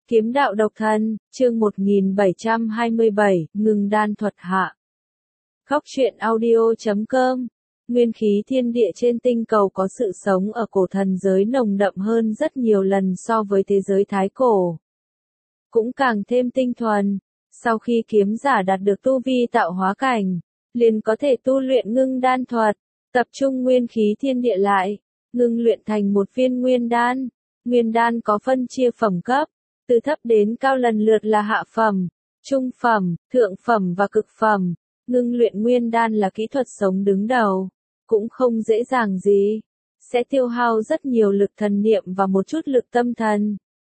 Kiếm đạo độc thân, chương 1727, ngừng đan thuật hạ. Khóc chuyện audio.com. Nguyên khí thiên địa trên tinh cầu có sự sống ở cổ thần giới nồng đậm hơn rất nhiều lần so với thế giới thái cổ. Cũng càng thêm tinh thuần. Sau khi kiếm giả đạt được tu vi tạo hóa cảnh, liền có thể tu luyện ngưng đan thuật, tập trung nguyên khí thiên địa lại, ngưng luyện thành một viên nguyên đan. Nguyên đan có phân chia phẩm cấp, từ thấp đến cao lần lượt là hạ phẩm, trung phẩm, thượng phẩm và cực phẩm. Ngưng luyện nguyên đan là kỹ thuật sống đứng đầu, cũng không dễ dàng gì, sẽ tiêu hao rất nhiều lực thần niệm và một chút lực tâm thần.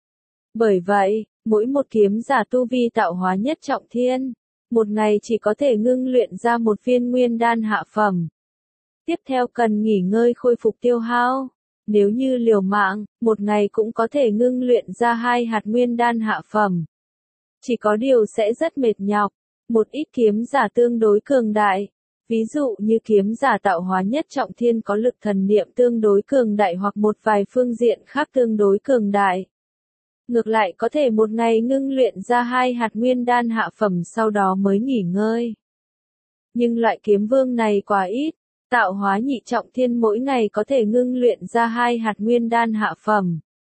Bởi vậy, mỗi một kiếm giả tu vi tạo hóa nhất trọng thiên, một ngày chỉ có thể ngưng luyện ra một viên nguyên đan hạ phẩm. Tiếp theo cần nghỉ ngơi khôi phục tiêu hao. Nếu như liều mạng, một ngày cũng có thể ngưng luyện ra 2 hạt nguyên đan hạ phẩm. Chỉ có điều sẽ rất mệt nhọc. Một ít kiếm giả tương đối cường đại, ví dụ như kiếm giả tạo hóa nhất trọng thiên có lực thần niệm tương đối cường đại hoặc một vài phương diện khác tương đối cường đại. Ngược lại có thể một ngày ngưng luyện ra 2 hạt nguyên đan hạ phẩm sau đó mới nghỉ ngơi. Nhưng loại kiếm vương này quá ít. Tạo hóa nhị trọng thiên mỗi ngày có thể ngưng luyện ra 2 hạt nguyên đan hạ phẩm.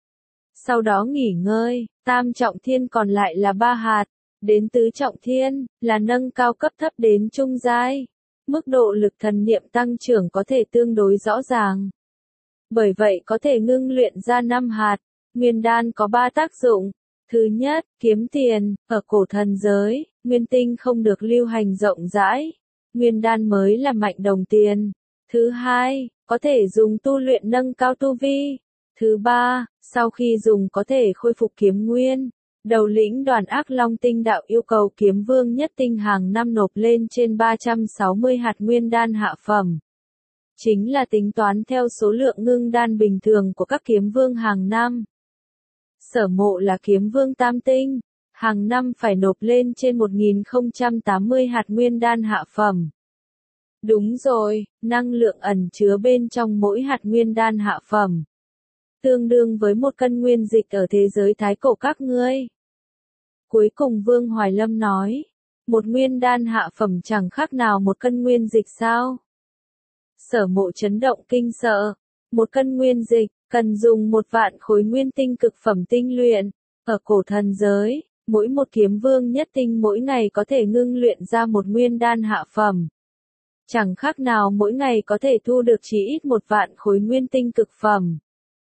Sau đó nghỉ ngơi, tam trọng thiên còn lại là 3 hạt, đến tứ trọng thiên, là nâng cao cấp thấp đến trung giai. Mức độ lực thần niệm tăng trưởng có thể tương đối rõ ràng. Bởi vậy có thể ngưng luyện ra 5 hạt, nguyên đan có 3 tác dụng. Thứ nhất, kiếm tiền, ở cổ thần giới, nguyên tinh không được lưu hành rộng rãi. Nguyên đan mới là mạnh đồng tiền. Thứ hai, có thể dùng tu luyện nâng cao tu vi. Thứ ba, sau khi dùng có thể khôi phục kiếm nguyên. Đầu lĩnh đoàn ác long tinh đạo yêu cầu kiếm vương nhất tinh hàng năm nộp lên trên 360 hạt nguyên đan hạ phẩm. Chính là tính toán theo số lượng ngưng đan bình thường của các kiếm vương hàng năm. Sở Mộ là kiếm vương tam tinh. Hàng năm phải nộp lên trên 1080 hạt nguyên đan hạ phẩm. Đúng rồi, năng lượng ẩn chứa bên trong mỗi hạt nguyên đan hạ phẩm. Tương đương với 1 cân nguyên dịch ở thế giới thái cổ các ngươi. Cuối cùng Vương Hoài Lâm nói, một nguyên đan hạ phẩm chẳng khác nào 1 cân nguyên dịch sao? Sở Mộ chấn động kinh sợ, 1 cân nguyên dịch, cần dùng 1 vạn khối nguyên tinh cực phẩm tinh luyện, ở cổ thần giới. Mỗi một kiếm vương nhất tinh mỗi ngày có thể ngưng luyện ra 1 nguyên đan hạ phẩm. Chẳng khác nào mỗi ngày có thể thu được chỉ ít 1 vạn khối nguyên tinh cực phẩm.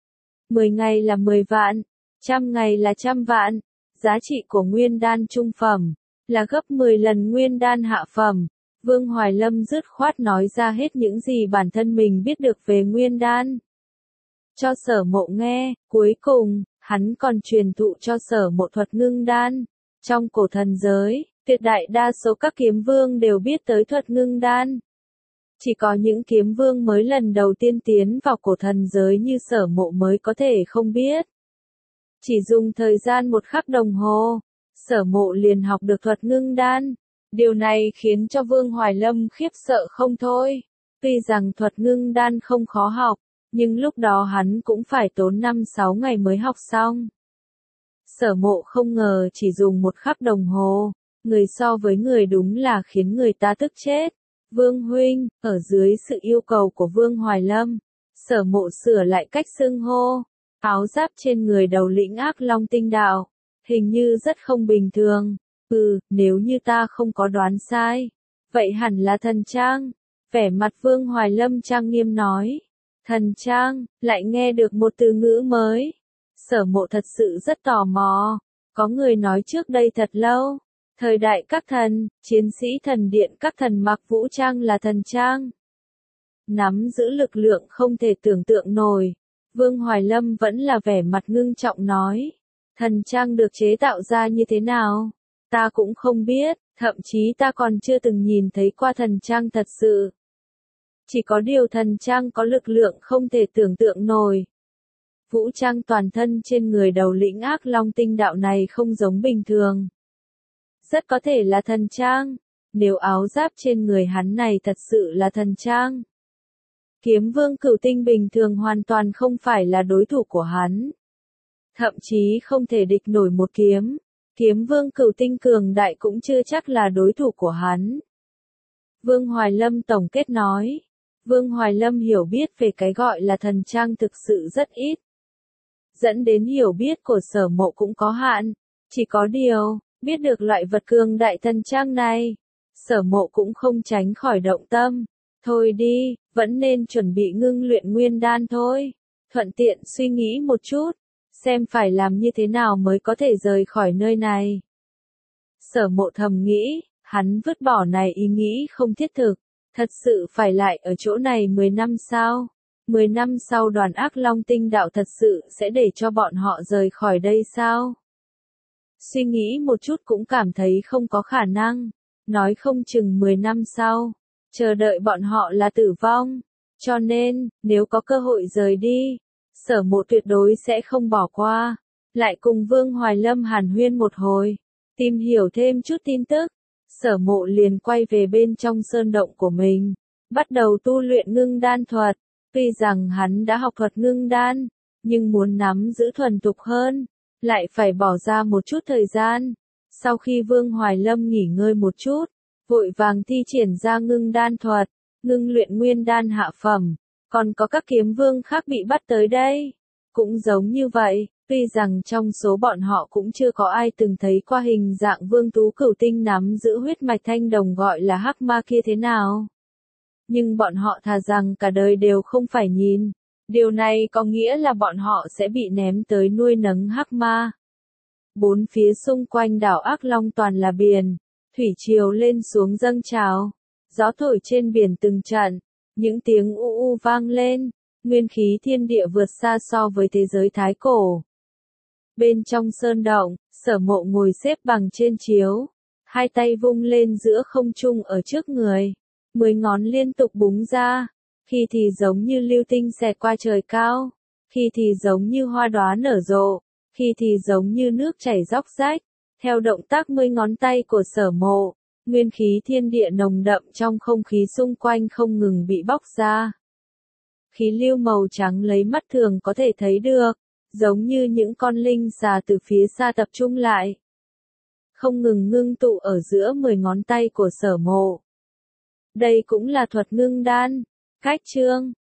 10 ngày là 10 vạn, 100 ngày là 100 vạn. Giá trị của nguyên đan trung phẩm là gấp 10 lần nguyên đan hạ phẩm. Vương Hoài Lâm dứt khoát nói ra hết những gì bản thân mình biết được về nguyên đan. Cho Sở Mộ nghe, cuối cùng hắn còn truyền thụ cho Sở Mộ thuật ngưng đan. Trong cổ thần giới, tuyệt đại đa số các kiếm vương đều biết tới thuật ngưng đan. Chỉ có những kiếm vương mới lần đầu tiên tiến vào cổ thần giới như Sở Mộ mới có thể không biết. Chỉ dùng thời gian 1 khắc đồng hồ, Sở Mộ liền học được thuật ngưng đan. Điều này khiến cho Vương Hoài Lâm khiếp sợ không thôi. Tuy rằng thuật ngưng đan không khó học, nhưng lúc đó hắn cũng phải tốn 5-6 ngày mới học xong. Sở Mộ không ngờ chỉ dùng 1 khắc đồng hồ, người so với người đúng là khiến người ta tức chết. Vương huynh, ở dưới sự yêu cầu của Vương Hoài Lâm, Sở Mộ sửa lại cách xưng hô. Áo giáp trên người đầu lĩnh ác long tinh đạo, hình như rất không bình thường. Nếu như ta không có đoán sai, vậy hẳn là thần trang. Vẻ mặt Vương Hoài Lâm trang nghiêm nói. Thần trang, lại nghe được một từ ngữ mới. Sở Mộ thật sự rất tò mò. Có người nói trước đây thật lâu, thời đại các thần, chiến sĩ thần điện các thần mặc vũ trang là thần trang. Nắm giữ lực lượng không thể tưởng tượng nổi. Vương Hoài Lâm vẫn là vẻ mặt ngưng trọng nói. Thần trang được chế tạo ra như thế nào? Ta cũng không biết, thậm chí ta còn chưa từng nhìn thấy qua thần trang thật sự. Chỉ có điều thần trang có lực lượng không thể tưởng tượng nổi. Vũ trang toàn thân trên người đầu lĩnh ác long tinh đạo này không giống bình thường. Rất có thể là thần trang. Nếu áo giáp trên người hắn này thật sự là thần trang, kiếm vương cửu tinh bình thường hoàn toàn không phải là đối thủ của hắn. thậm chí không thể địch nổi một kiếm. Kiếm vương Cửu Tinh cường đại cũng chưa chắc là đối thủ của hắn. Vương Hoài Lâm tổng kết nói. Vương Hoài Lâm hiểu biết về cái gọi là thần trang thực sự rất ít. Dẫn đến hiểu biết của Sở Mộ cũng có hạn. Chỉ có điều, biết được loại vật cường đại thần trang này, Sở Mộ cũng không tránh khỏi động tâm. Thôi đi, vẫn nên chuẩn bị ngưng luyện nguyên đan thôi. Thuận tiện suy nghĩ một chút, xem phải làm như thế nào mới có thể rời khỏi nơi này. Sở Mộ thầm nghĩ, hắn vứt bỏ này ý nghĩ không thiết thực. Thật sự phải lại ở chỗ này 10 năm sao? 10 năm sau đoàn ác long tinh đạo thật sự sẽ để cho bọn họ rời khỏi đây sao? Suy nghĩ một chút cũng cảm thấy không có khả năng. Nói không chừng 10 năm sau, chờ đợi bọn họ là tử vong. Cho nên, nếu có cơ hội rời đi, Sở Mộ tuyệt đối sẽ không bỏ qua. Lại cùng Vương Hoài Lâm hàn huyên một hồi, tìm hiểu thêm chút tin tức. Sở Mộ liền quay về bên trong sơn động của mình, bắt đầu tu luyện ngưng đan thuật. Tuy rằng hắn đã học thuật ngưng đan, nhưng muốn nắm giữ thuần thục hơn, lại phải bỏ ra một chút thời gian. Sau khi Vương Hoài Lâm nghỉ ngơi một chút, vội vàng thi triển ra ngưng đan thuật, ngưng luyện nguyên đan hạ phẩm, còn có các kiếm vương khác bị bắt tới đây. Cũng giống như vậy, tuy rằng trong số bọn họ cũng chưa có ai từng thấy qua hình dạng vương tú cửu tinh nắm giữ huyết mạch thanh đồng gọi là hắc ma kia thế nào. Nhưng bọn họ thà rằng cả đời đều không phải nhìn. Điều này có nghĩa là bọn họ sẽ bị ném tới nuôi nấng hắc ma. Bốn phía xung quanh đảo Ác Long toàn là biển, thủy triều lên xuống dâng trào, gió thổi trên biển từng trận, những tiếng u u vang lên, nguyên khí thiên địa vượt xa so với thế giới thái cổ. Bên trong sơn động, Sở Mộ ngồi xếp bằng trên chiếu, hai tay vung lên giữa không trung ở trước người, 10 ngón liên tục búng ra, khi thì giống như lưu tinh xẹt qua trời cao, khi thì giống như hoa đóa nở rộ, khi thì giống như nước chảy róc rách. Theo động tác 10 ngón tay của Sở Mộ, nguyên khí thiên địa nồng đậm trong không khí xung quanh không ngừng bị bóc ra. Khí lưu màu trắng lấy mắt thường có thể thấy được, giống như những con linh xà từ phía xa tập trung lại, không ngừng ngưng tụ ở giữa 10 ngón tay của Sở Mộ. Đây cũng là thuật ngưng đan. Cách chương